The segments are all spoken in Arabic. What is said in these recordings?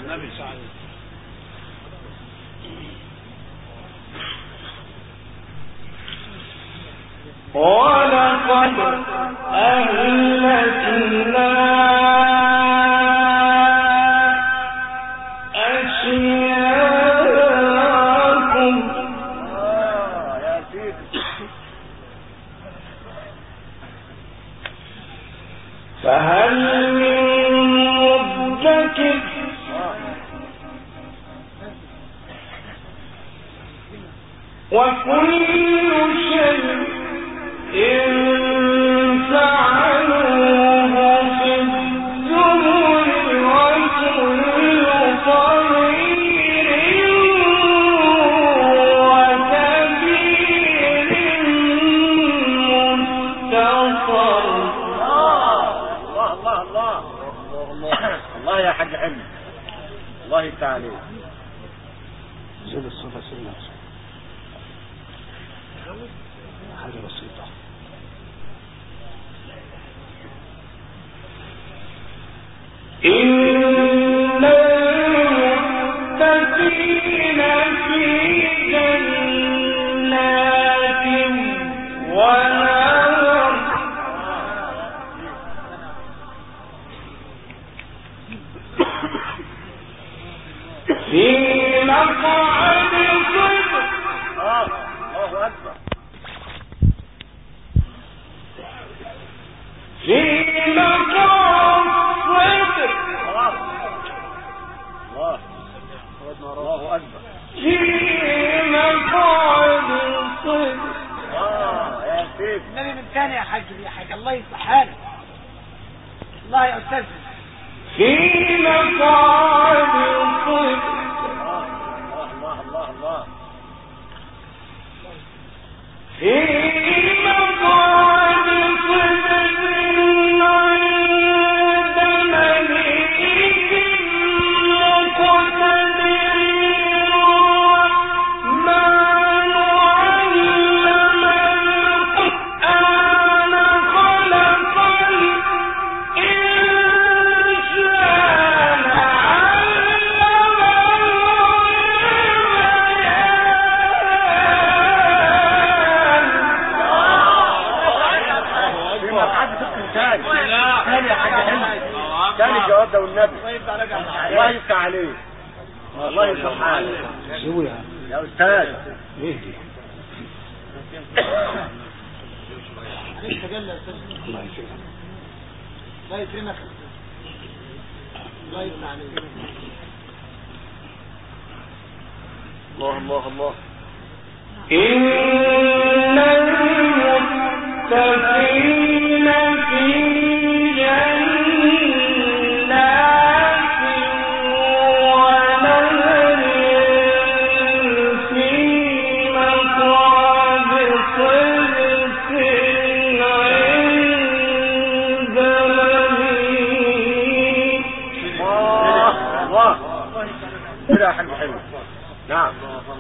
ولقد أهلكنا أشياءكم فهل من مدكر وكل شيء فعلوه في الزبر وكل صغير وكبير مستطر. الله يا حاج حلمي، الله يفتح عليك. زود الصفة سنة حاجة بسيطة. إن المتقين في جنات ونهر في مقعد صدق. الله أكبر. في مقعد صدق. الله أكبر. في مقعد صدق. يا سيدي النبي من ثاني يا حاج الله يصلح حالك. الله يا أستاذ. في مقعد صدق. الله في مقعد صدق عند مليك مقتدر الرحمن علم القرآن خلق الإنسان ثاني الجواب ده والنبي. الله يفتح عليك. الله يفتح عليك. شو يا أستاذ ايه دي؟ الله يسلمك. الله يكرمك. الله يفتح عليك. الله إن المتقين في جنات ونهر في مقعد صدق عند مليك. الله كده يا حاج حلو. نعم.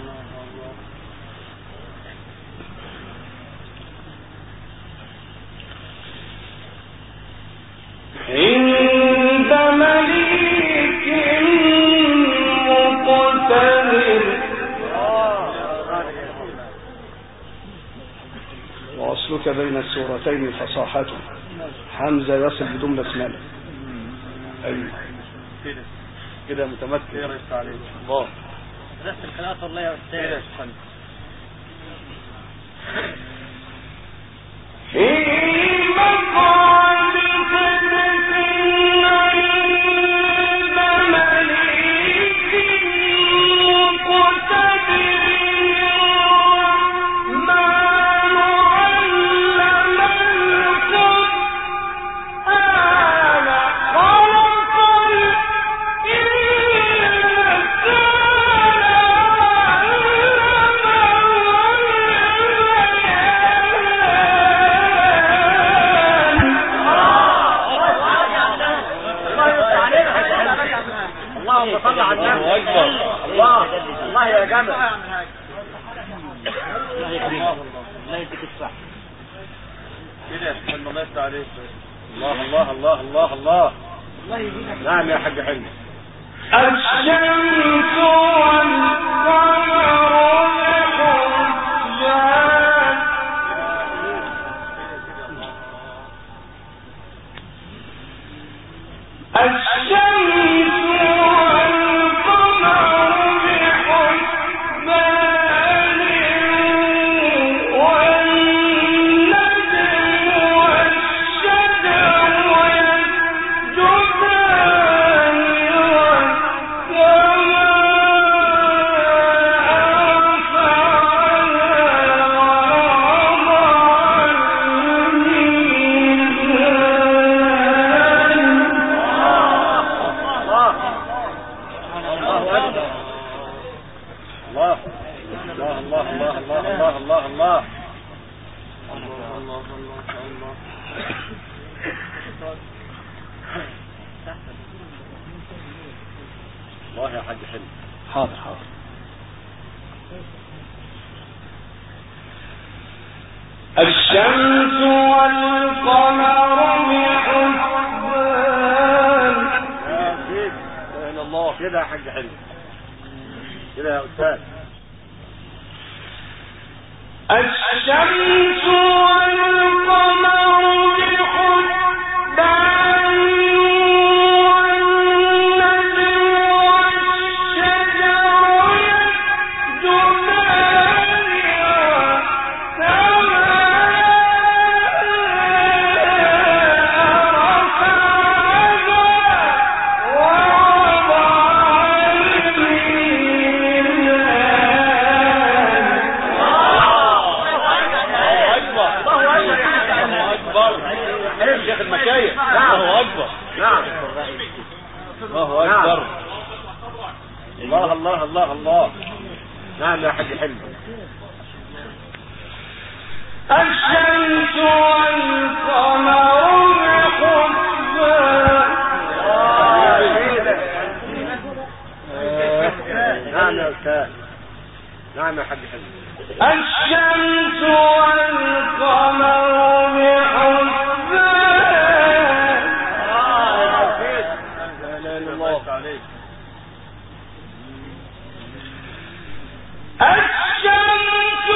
عند مليك مقتدر. وأصلك بين السورتين فصاحته حمزة يصل بدون بسملة. أيوة كده متمكن. الله نفس الخلاصة. الله يا أستاذ. في مقعد صدق عند مليك مقتدر الرحمن علم القرآن خلق اللهم صل على النبي. الله يا جماعه. الله يكرمك. الله يديك الصحة. كده الله يفتح عليك. الله الله يهديك. نعم يا حاج حلمي. الله يا حاج حلو. حاضر حاضر. الشمس والقمر بحسبان. يا سيدي لا اله الا الله. كده يا حاج حلو، كده يا استاذ. الشمس والقمر بحسبان والنجم والشجر يسجدان شيخ المشايخ. الله اكبر. نعم الله اكبر. الله الله الله الله. نعم يا حاج حلو. الشمس والقمر بحسبان. نعم يا استاذ. نعم يا حاج حلو. الشمس والقمر بحسبان. الشمس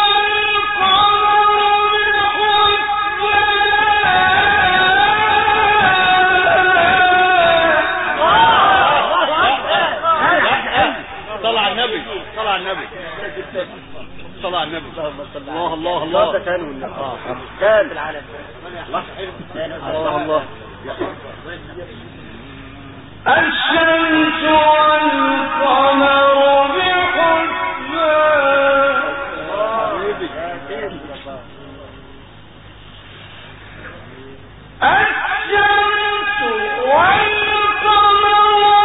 والقمر بحسبان. صلى على النبي. صلى على النبي. صلى على النبي. الله الله الله. ده كان والنبي. كان العالم. الله الله. الشمس والقمر بحسبان. الشمس والقمر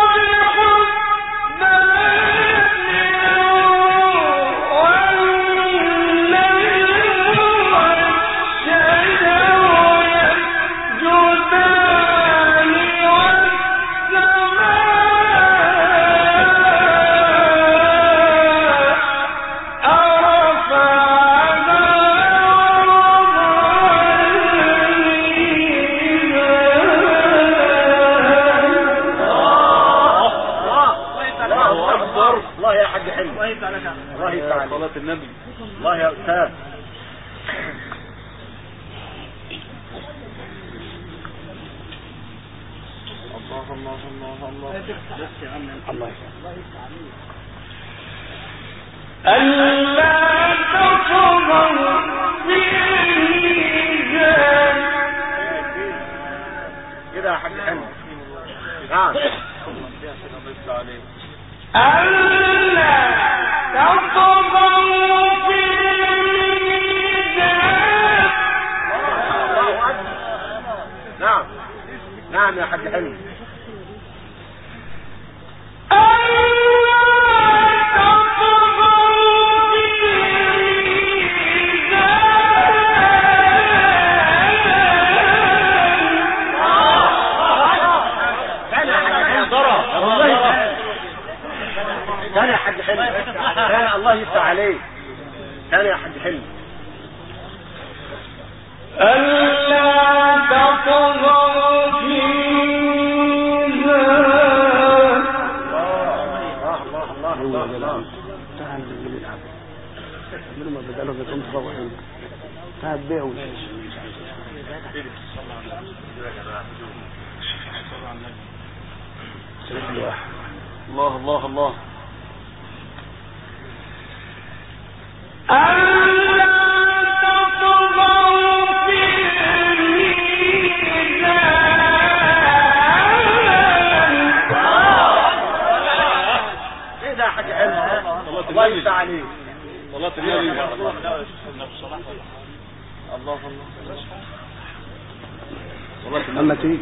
صلاة النبي. الله يا أستاذ. الله الله الله الله. الله ألا تطغوا في الميزان. كده يا حاج حلو. نعم. ألا تطغوا في الميزان. نعم نعم يا حاج حلو. كان يا حاج حلو. كان الله يفتح عليك. كان يا حاج حلو. ألا تطغوا في الميزان. الله تعال نلعب من ما بدلوا بكم تروحين تعال بيعوا الله الله الله الله يفتح عليك صلاة النبي الله الله أما تيجي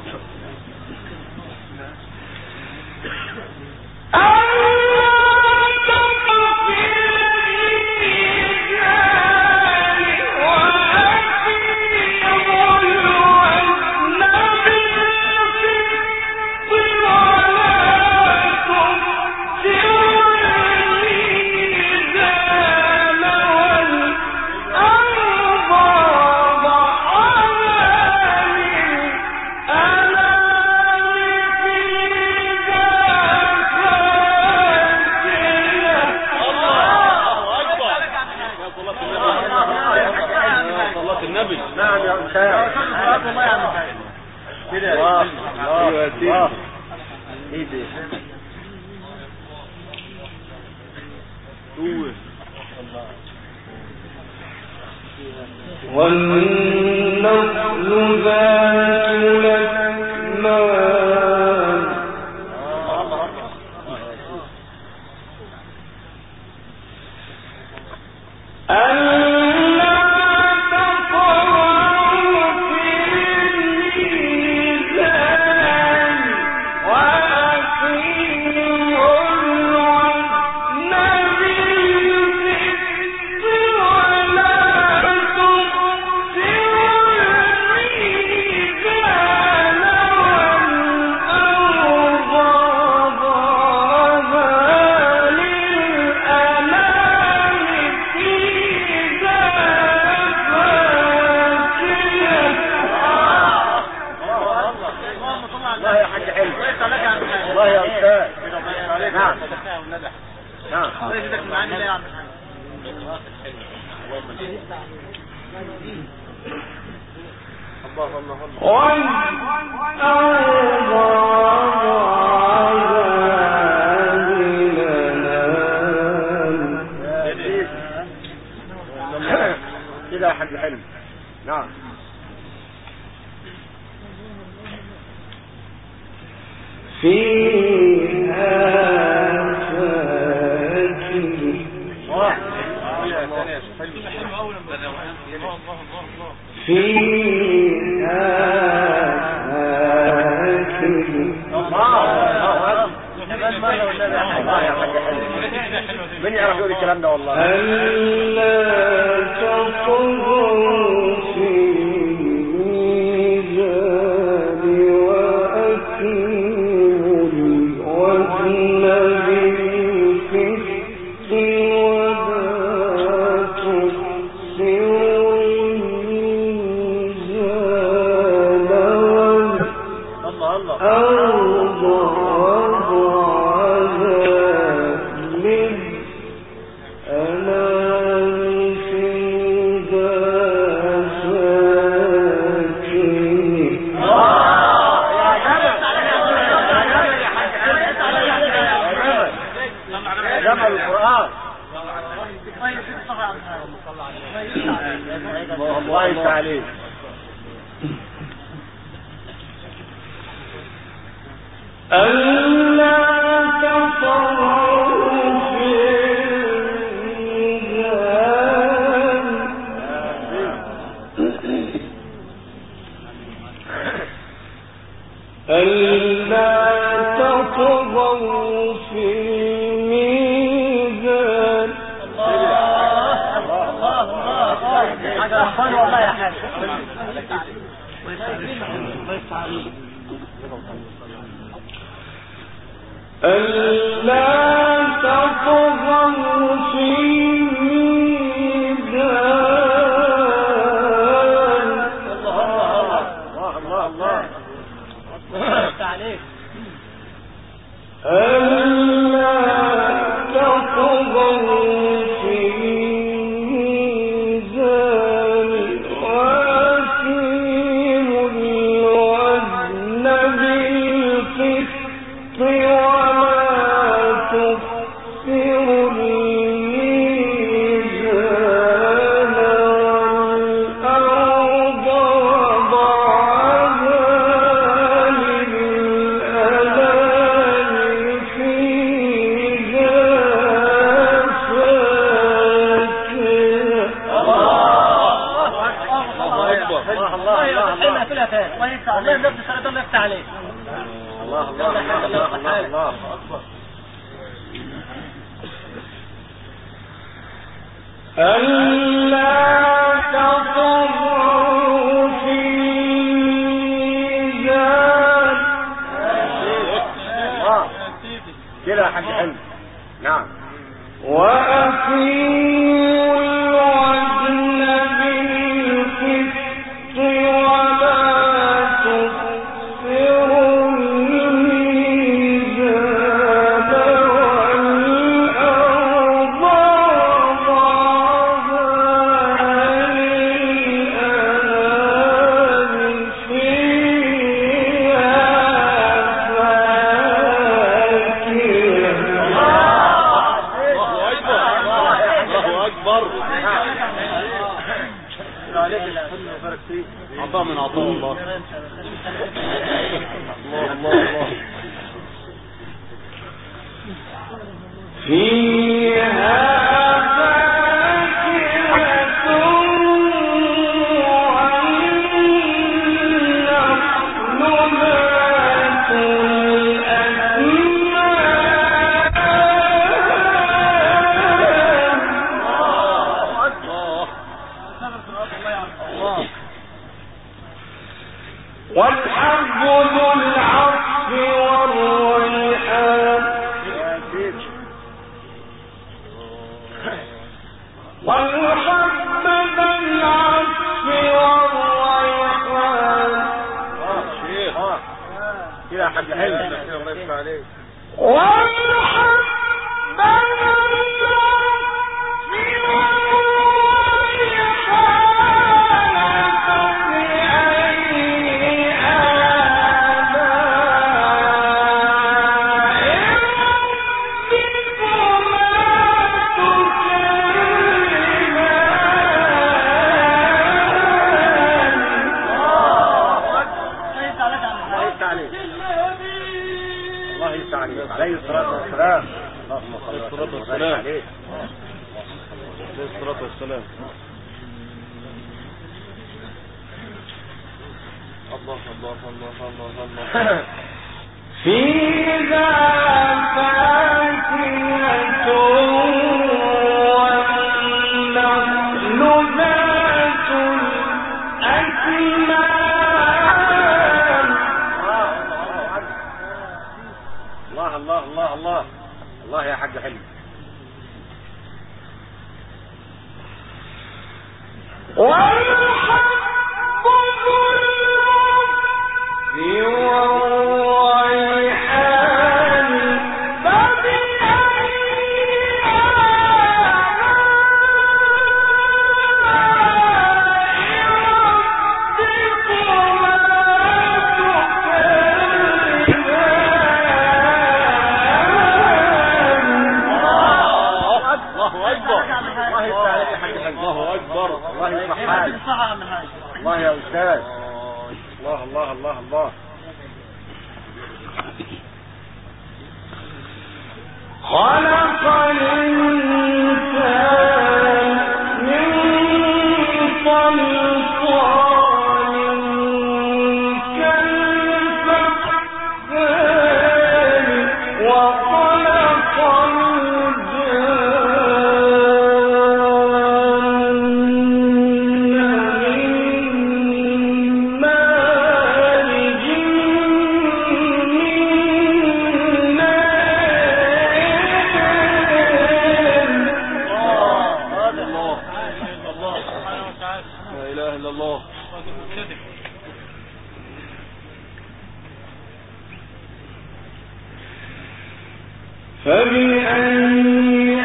نعم يا أستاذ الله يا عم كده الله الله ايه ده والنخل ذات الأكمام كده حد حلم نعم فيها من يعرف يقول الكلام ده والله ألا تطغوا في الميزان وأقيموا الوزن بالقسط ولا تخسروا الميزان والأرض الله يفتح عليك ألا تطغوا في الميزان ألا تطغوا في الميزان والله يا حاج ألا تطغوا في الميزان الله عليك ألا عطاء من عطاء الله. الله الله فيها والحب ذو العصف والريحان والحب ذو العصف والريحان شيخ كده يا حاج حلو الله يفتح عليك والحب عليه الصلاة والسلام. اللهم صل وسلم عليه. عليه الصلاة والسلام. الله الله الله الله الله. فيها فاكهة والنخل ذات الأكمام. الله الله الله الله الله يا حاج حلمي. والحب ذو العصف والريحان فبأي الله أكبر. الله يصلح حالك. الله يا أستاذ. الله الله الله الله. خلق الإنسان من صلصال كالفخار وخلق فبأي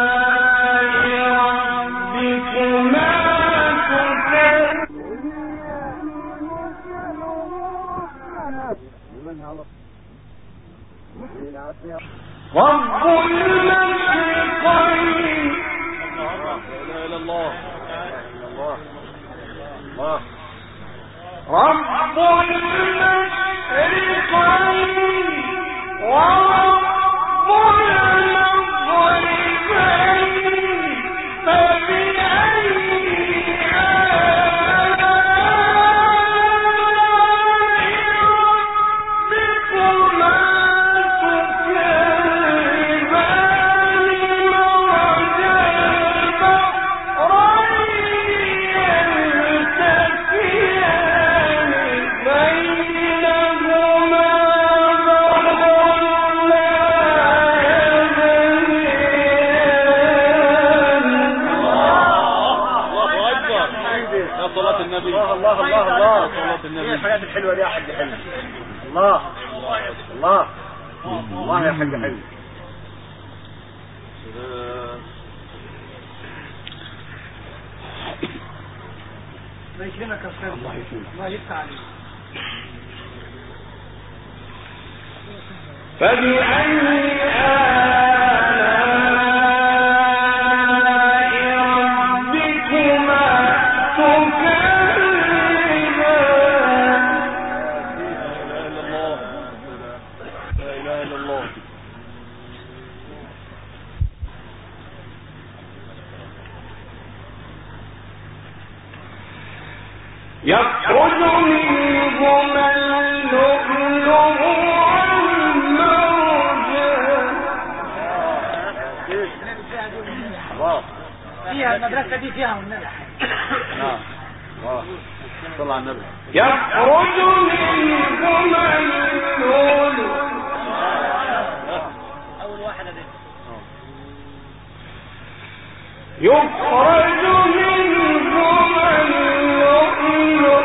آلاء ربكما تكذبان رب المشرقين لا اله الا الله الله رب المشرقين ورب المغربين فبأي صلاة النبي. الحاجات الحلوة دي يا حاج حلو. الله الله الله يا حاج حلو. الله يكرمك يا استاذ. الله يكرمك. الله يفتح عليك. فبأي يخرج منهما اللؤلؤ والمرجان. فيها المدرسة دي فيها والنبي. صلى على النبي. يخرج منهما اللؤلؤ. أول واحدة دي. يخرج منهما اللؤلؤ.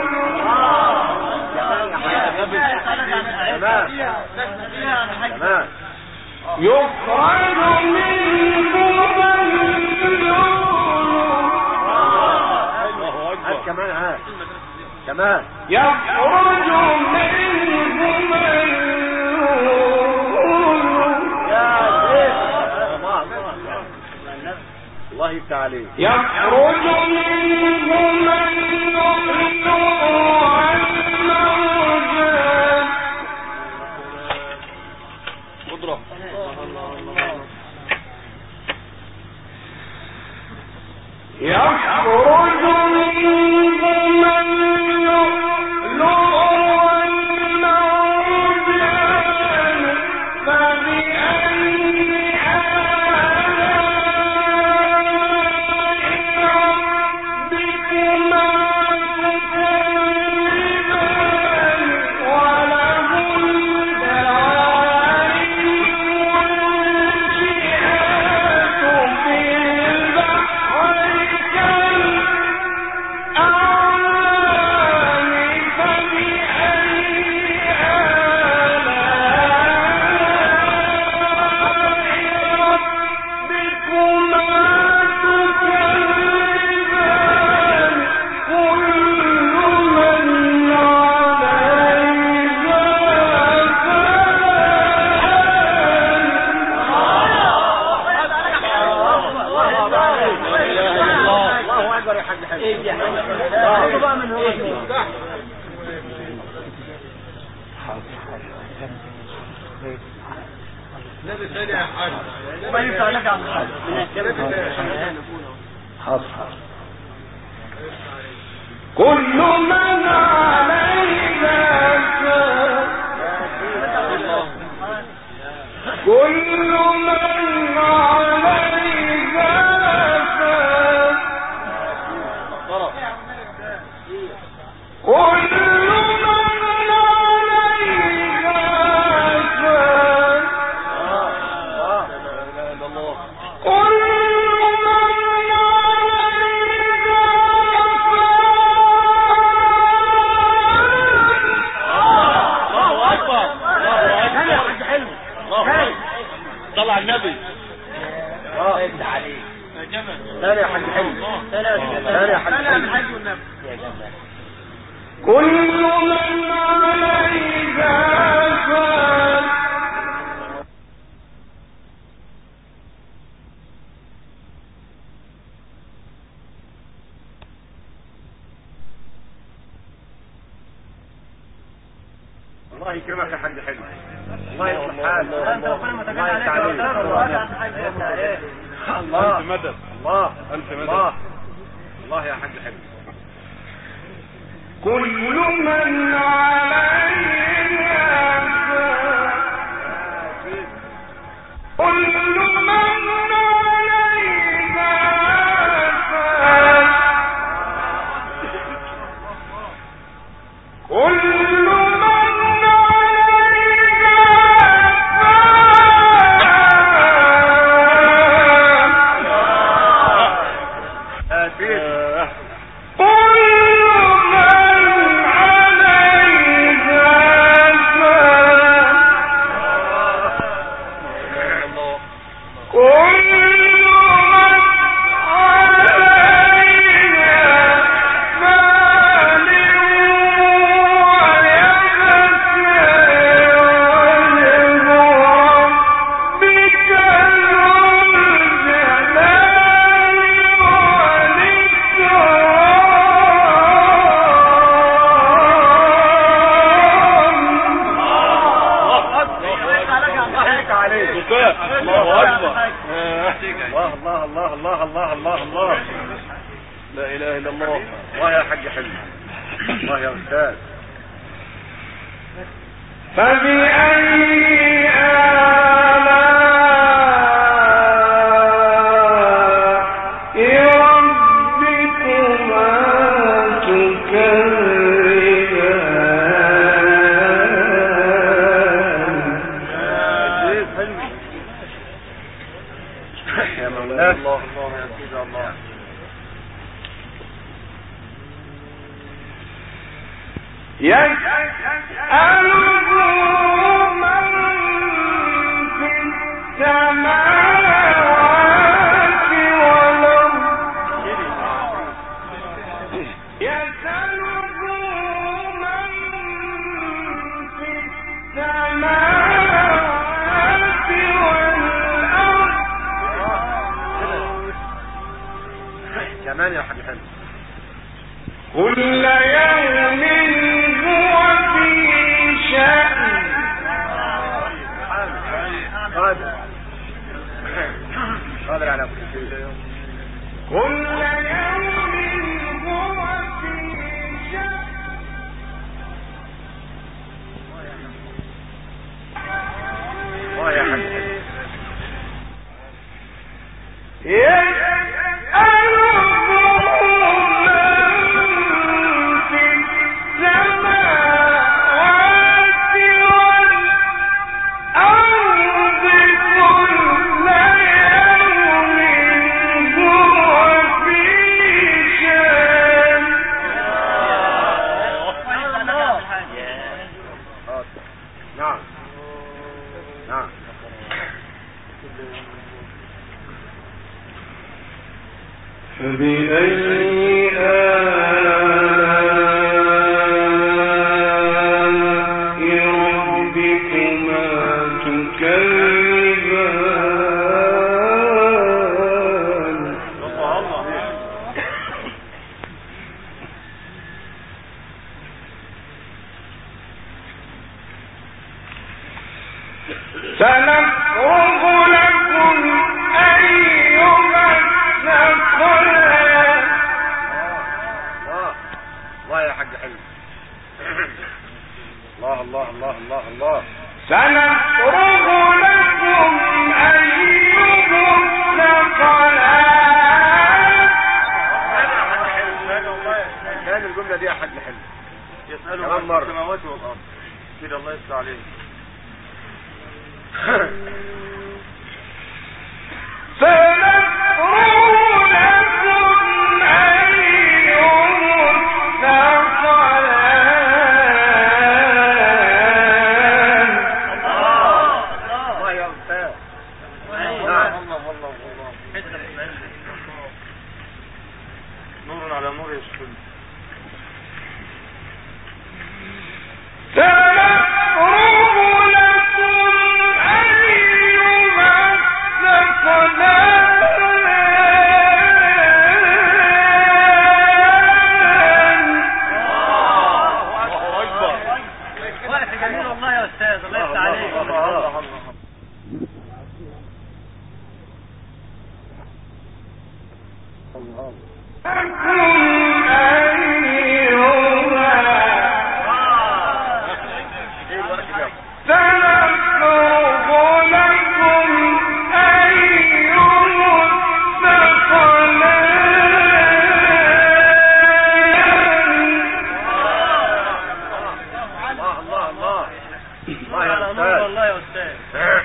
يخرج منهما اللؤلؤ. كمان كمان يخرج منهما الله يفتح عليك. يخرج منهما اللؤلؤ والمرجان. قدرة. يخرج منهما اللؤلؤ والمرجان فبأي ربكما تكذبان وله الدعائر والجهات في البحر كالأعلام فبأي ربكما تكذبان كل من عليها الله اكبر يا حاج حلو. الله بقى من هو النبي ثاني يا حاج. ما ينفع لك يا عم الحاج. كل من عليها فان كل من عليها فان كل من عليها فان كل صلى على النبي. يفتح عليك. يا جمل. ثاني يا حاج حلو. ثاني يا حاج حلو. كل من عليها فان الله يكرمك يا حاج حلو. الله يصلح حالك. انت ربنا ما تجعل عليك الله ألف مدد. الله ألف مدد. الله الله يا حاج حلو. كل من عليها كل من عليها كل سنفرغ لكم أيها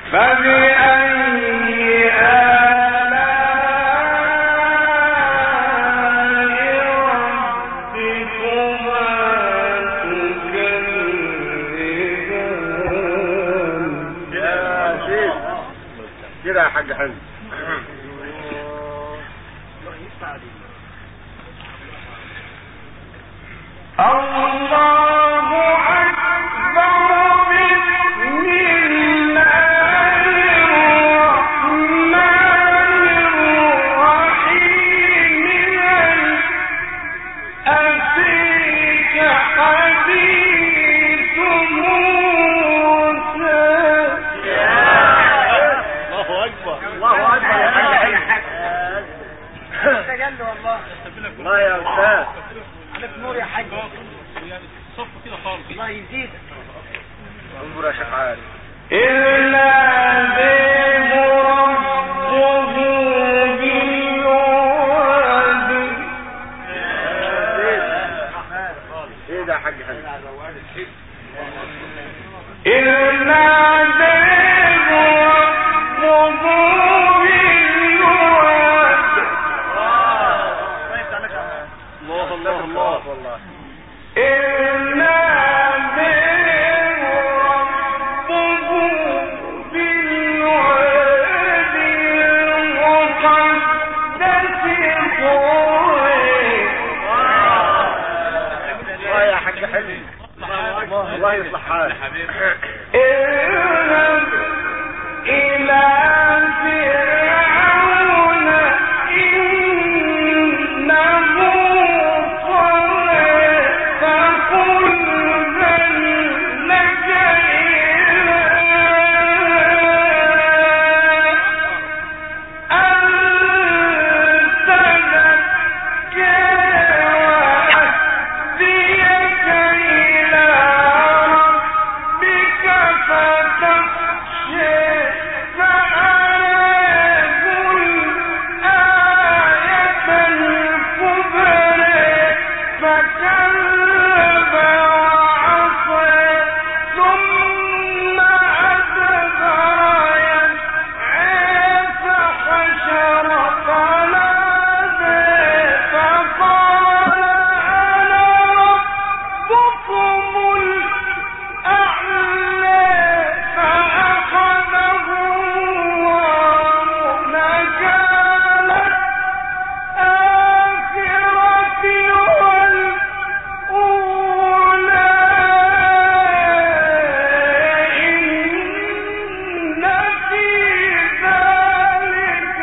كده يا حاج حلو. الله يا أستاذ عليك نور يا حاج. صف كده خالص. الله يزيدك. انظر يا شيخ عارف. إلا بربه بالوعد. ايه ده يا حاج حلو؟ إلا الله يصلح حالك. اذهب إلى فرعون إنه طغى فقل هل لك إلى أن تزكى وأهديك إلى ربك فتخشى فأراه الآية الكبرى فكذب وعصى ثم أدبر يسعى فحشر فنادى فقال أنا ربكم الأعلى فأخذه الله نكال الآخرة والأولى إن في ذلك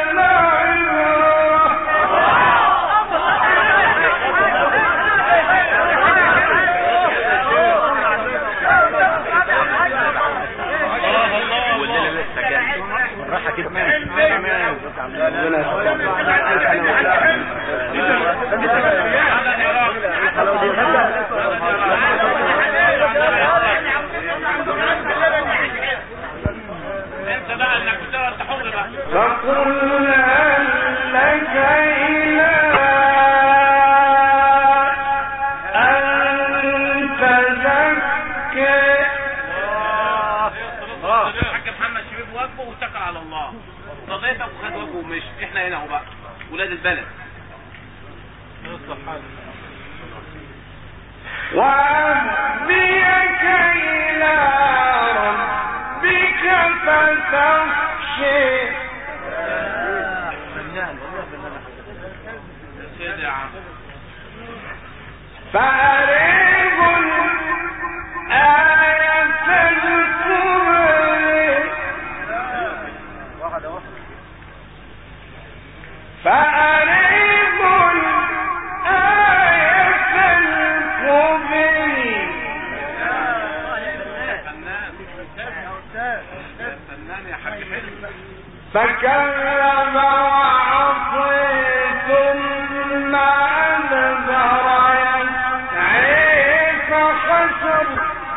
بالراحة كده. انت بقى انك بتقدر تحر بقى. فقل هل لك إلى أن تزكى. الحاج محمد شبيب واقفه واتكل على الله. قضيتك وخد واجبه ومشي. احنا هنا اهو بقى ولاد البلد. وأهديك إلى ربك فتخشى. سيدي يا عم. فأريه الآية الكبرى فأريه الآية الكبرى فنان يا حاج حلو. فكذب وعصى ثم أدبر يسعى فحشر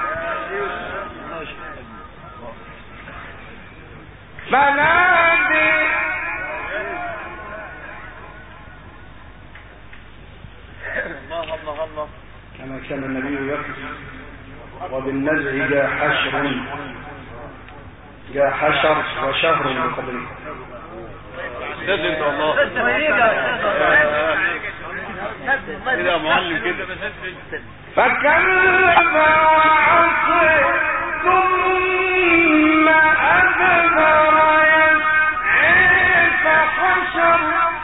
فنادى الله كما كان النبي يقف وبالنزع جاء حشر جاء حشر وشهر من قبله. استاذ انت والله كده يا معلم كده. فكذب وعصى ثم أدبر يسعى فحشر.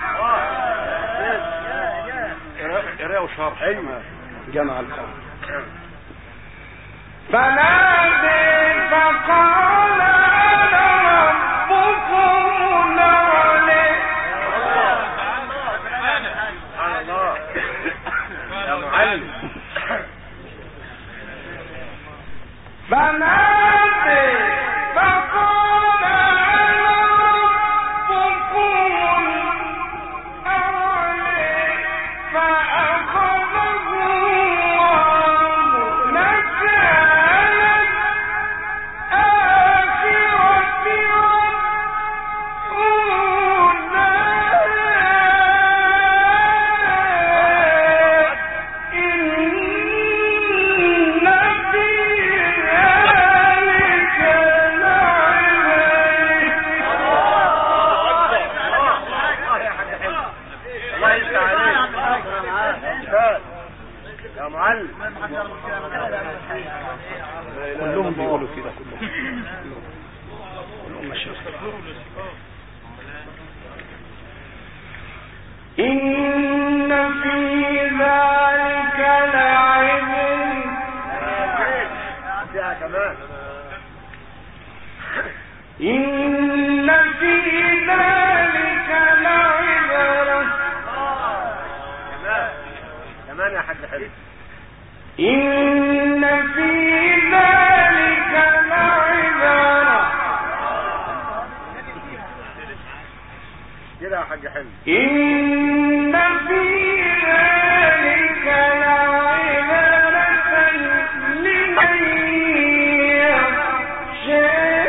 قراءة وشرح. ايوه جمع القوم. فنادى فقال أنا ربكم الأعلى. سبحان الله يا معلم. فنادى فقال أنا ربكم الأعلى فأخذه الله نكال الآخرة والأولى. إن في ذلك الله يفتح عليك يا معلم. كلهم بيقولوا كده كلهم مشايخ. إن في ذلك لعبر. فيها كمان. إن في ذلك لعبرة. كمان يا حاج حلو. إن في ذلك لعبرة. كده يا حاج حلو. إن في ذلك لعبرة لمن يخشى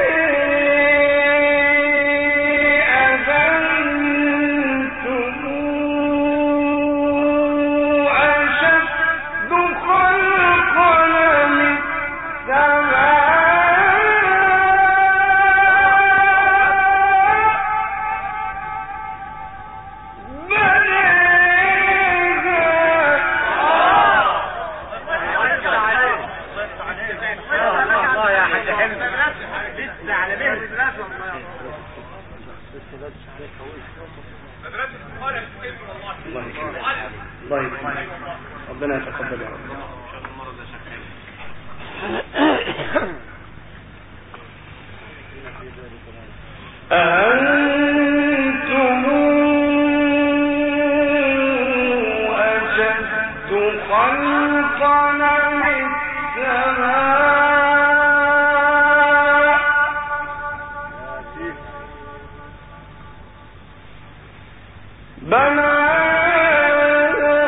أذنتم أشد خلقا من الله يا حاج حلو. الله يكرمك. ربنا يتقبل يا رب. أأنتم أشد خلقا من السماء بناها.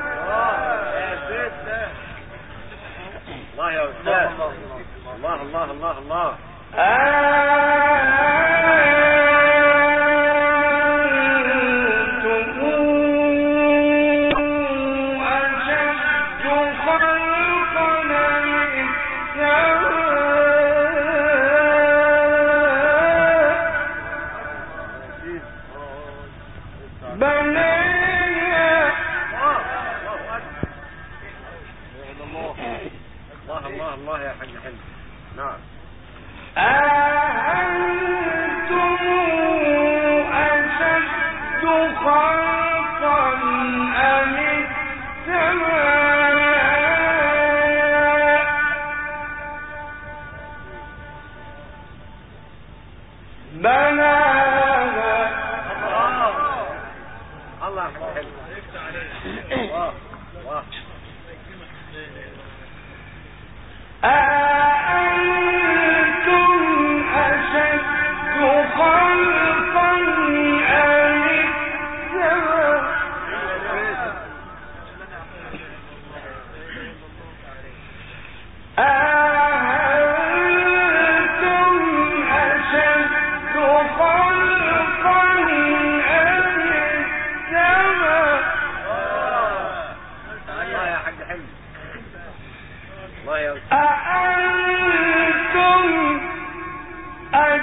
الله يا أستاذ. الله الله الله الله. أأنتم أشد خلقا من السماء بناها. الله الله الله يا حاج حلو. نعم. أأنتم أشد خلقا أم السماء بناها. الله يا حاج حلو. الله الله. أأنتم أشد خلقا أم السماء أأنتم أشد خلقا أم السماء. الله يا حاج حلو. الله يا أستاذ. أأنتم أشد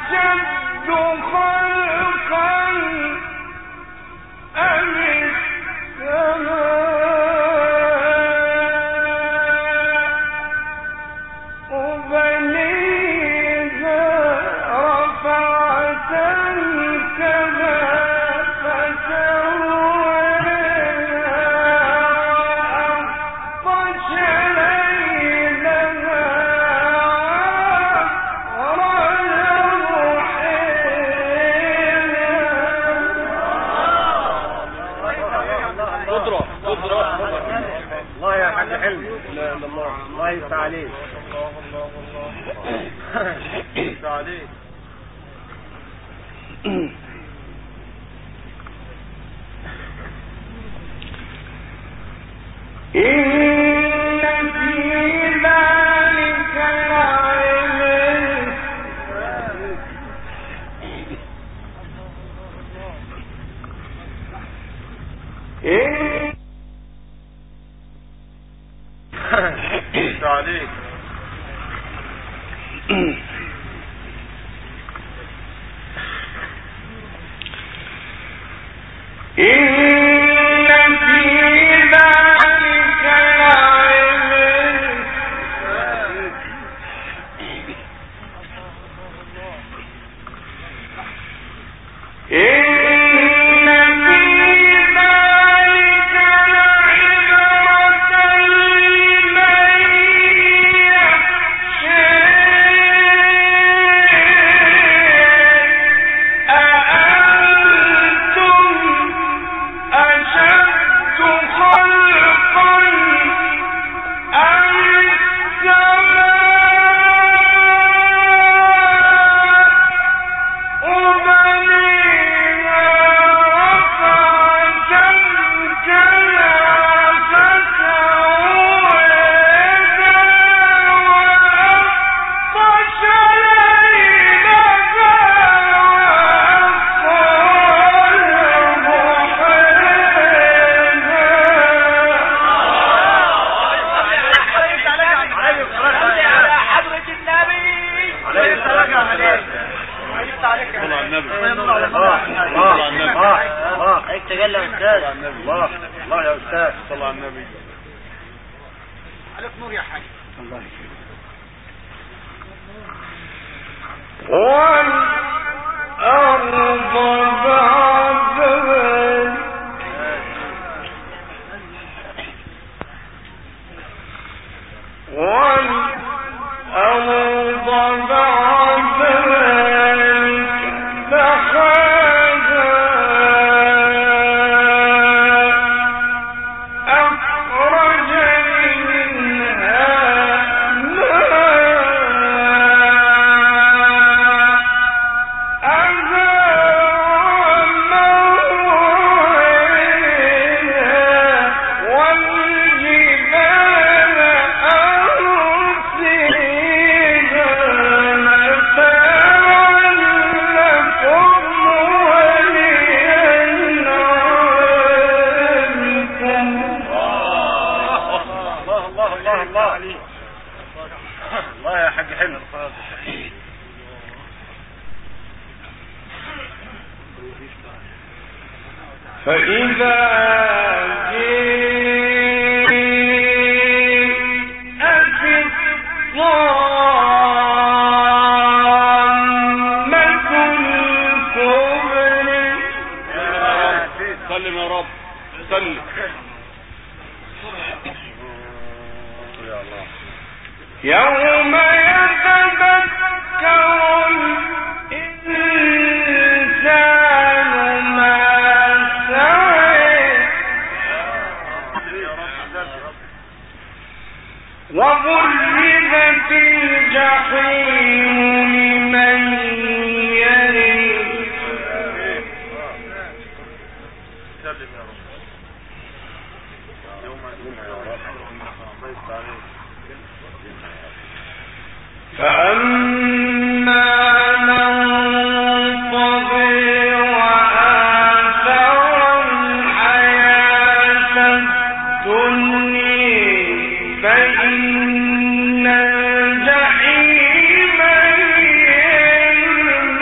فإن الجحيم هي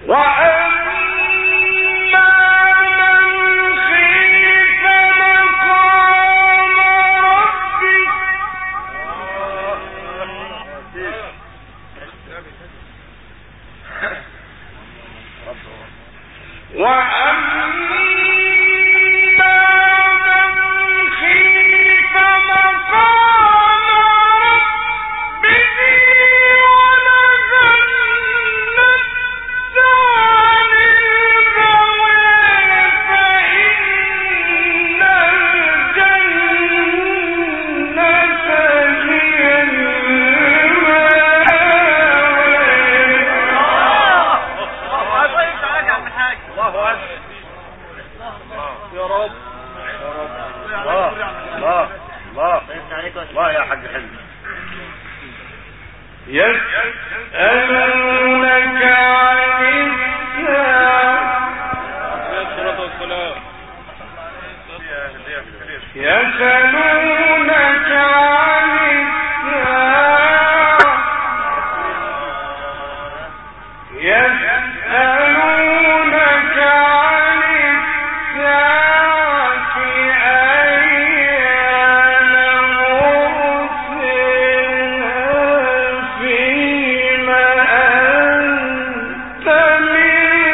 الله يا حاج حلمي. يسألونك عن الساعة يسألونك عن الساعة يسألونك عن الساعة أيان مرسلها فيما أنت من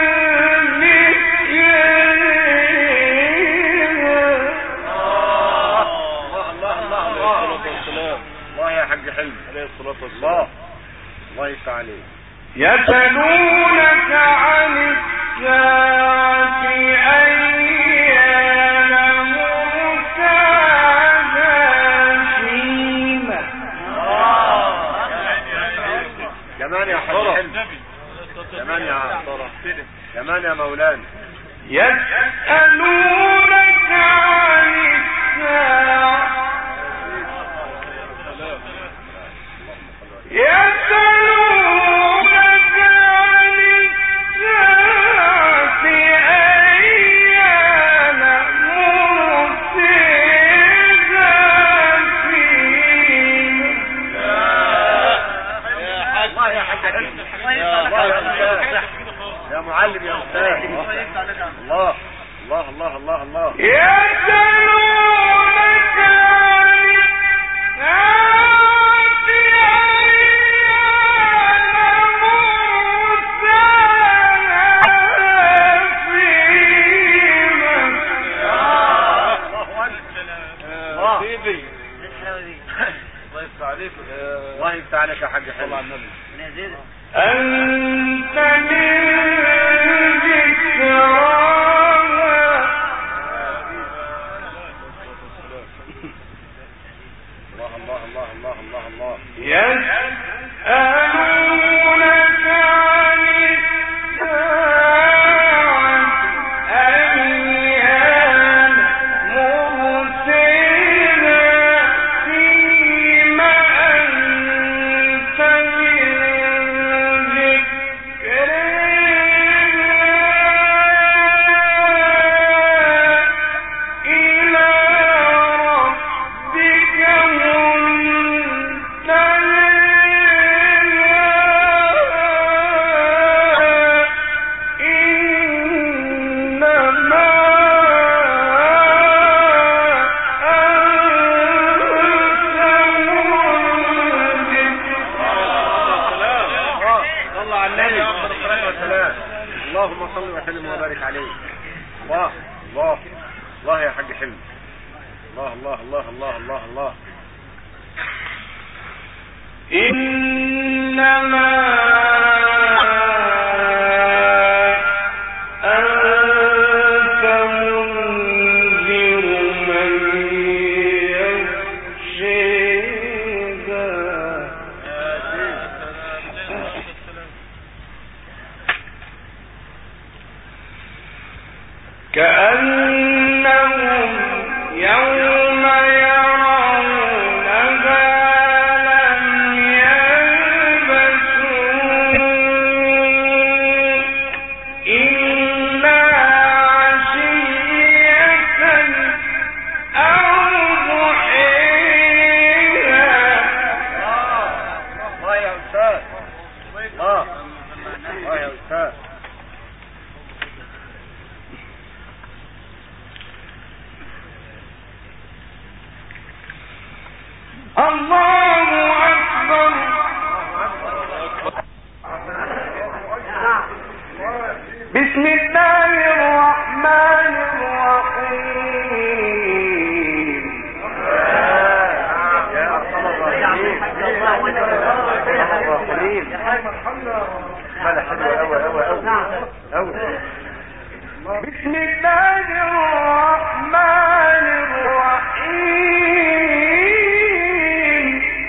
الله يا حاج حلمي عليه الصلاة والسلام. الله يفتح عليك. يسألونك عن الساعة أيان مرساها فيما كمان يا حاج حلمي. كمان يا مولانا. يسألونك عن الساعة يسألونك عن الساعة أيان مرساها فيما. الله يا حاج حلمي. الله يا أستاذ. يا معلم يا أستاذ. الله الله الله الله الله. يسألونك عن الساعة أيان مرساها فيما. الله سيدي. الله يفتح عليك يا حاج حلمي. أنت من ذكراها الله الله الله الله الله. يسألونك عن الساعة أيان مرسلها فيما أنت من اللهم صل وسلم وبارك عليه. الله الله الله يا حاج حلمي. الله الله الله الله الله الله. إنما أنت منذر من يخشاها. كأنهم يوم يرونها لم يلبثوا إلا عشية أو ضحيها. الله يا أستاذ. الله الله يا أستاذ. بسم الله الرحمن الرحيم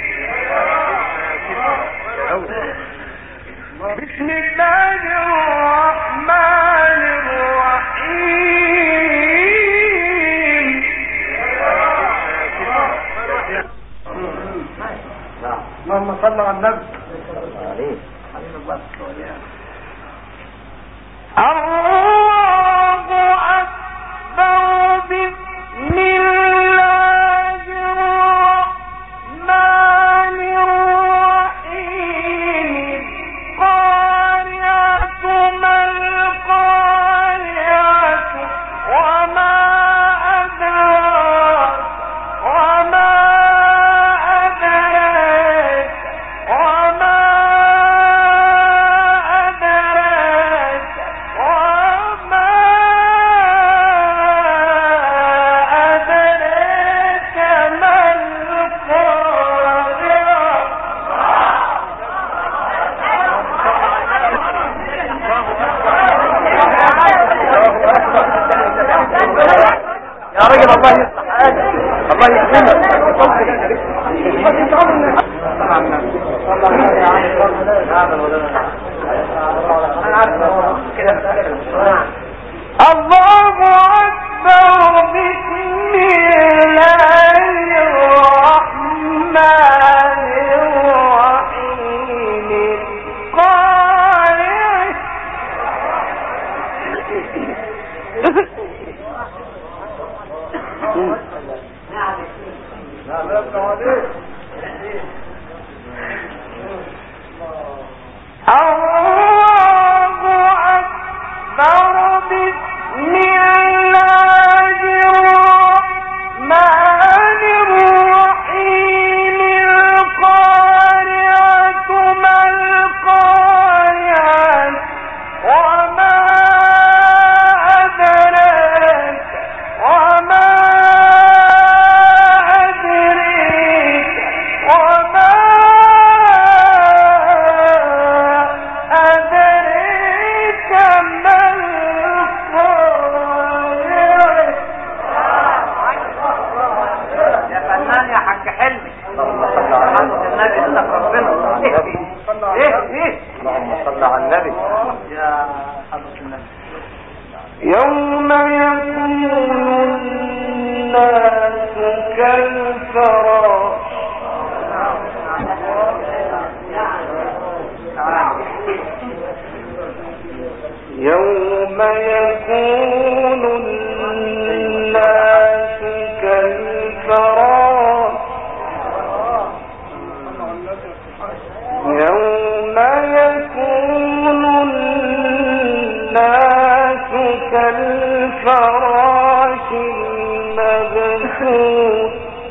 بسم الله الرحمن الرحيم اللهم صل على النبي. الله أكبر بسم الله الرحمن الرحيم القارعة ما القارعة وما أدراك وما أدراك وما أدراك وما أدراك ما القارعة. يا راجل الله يصلح حالك، الله يكرمك. الله أكبر بسم الله الرحمن الرحيم القارعة الله أكبر بسم الله الرحمن الرحيم القارعة ما القارعة وما أدراك وما أدريك وما أدريك ما القارعة. يا فنان يا حاج حلمي، النبي صدق ربنا. ايه اللهم صل على النبي يا حضرة النبي. يوم يكون الناس كالفراش يوم يكون الناس كالفراش يوم يكون الناس كالفراش المبثوث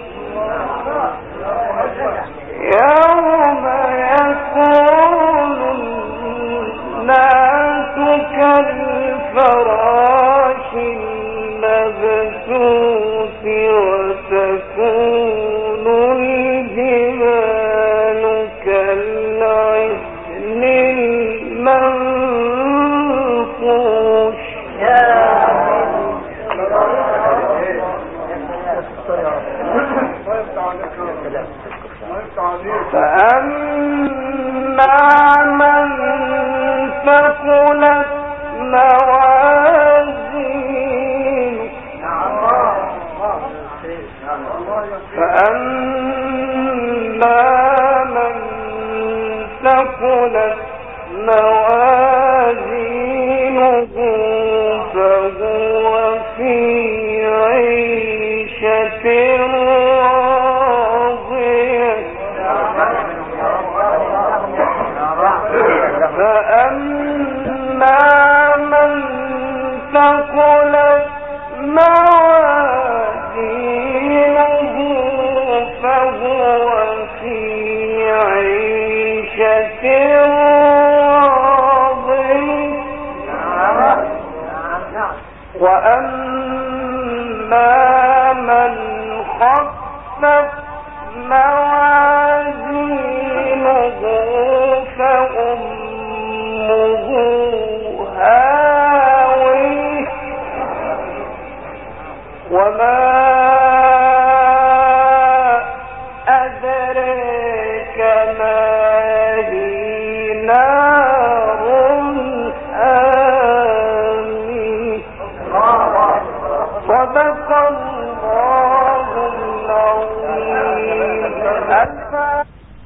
يوم يكون الناس كالفراش المبثوث وتكون الجبال كالعهن المنفوش فأما من ثقلت موازينه فأما من ثقلت موازينه فهو في عيشة راضية فأما من ثقلت موازينه فهو في عيشة راضية وأما من خفت موازينه فأمه صدق الله العظيم.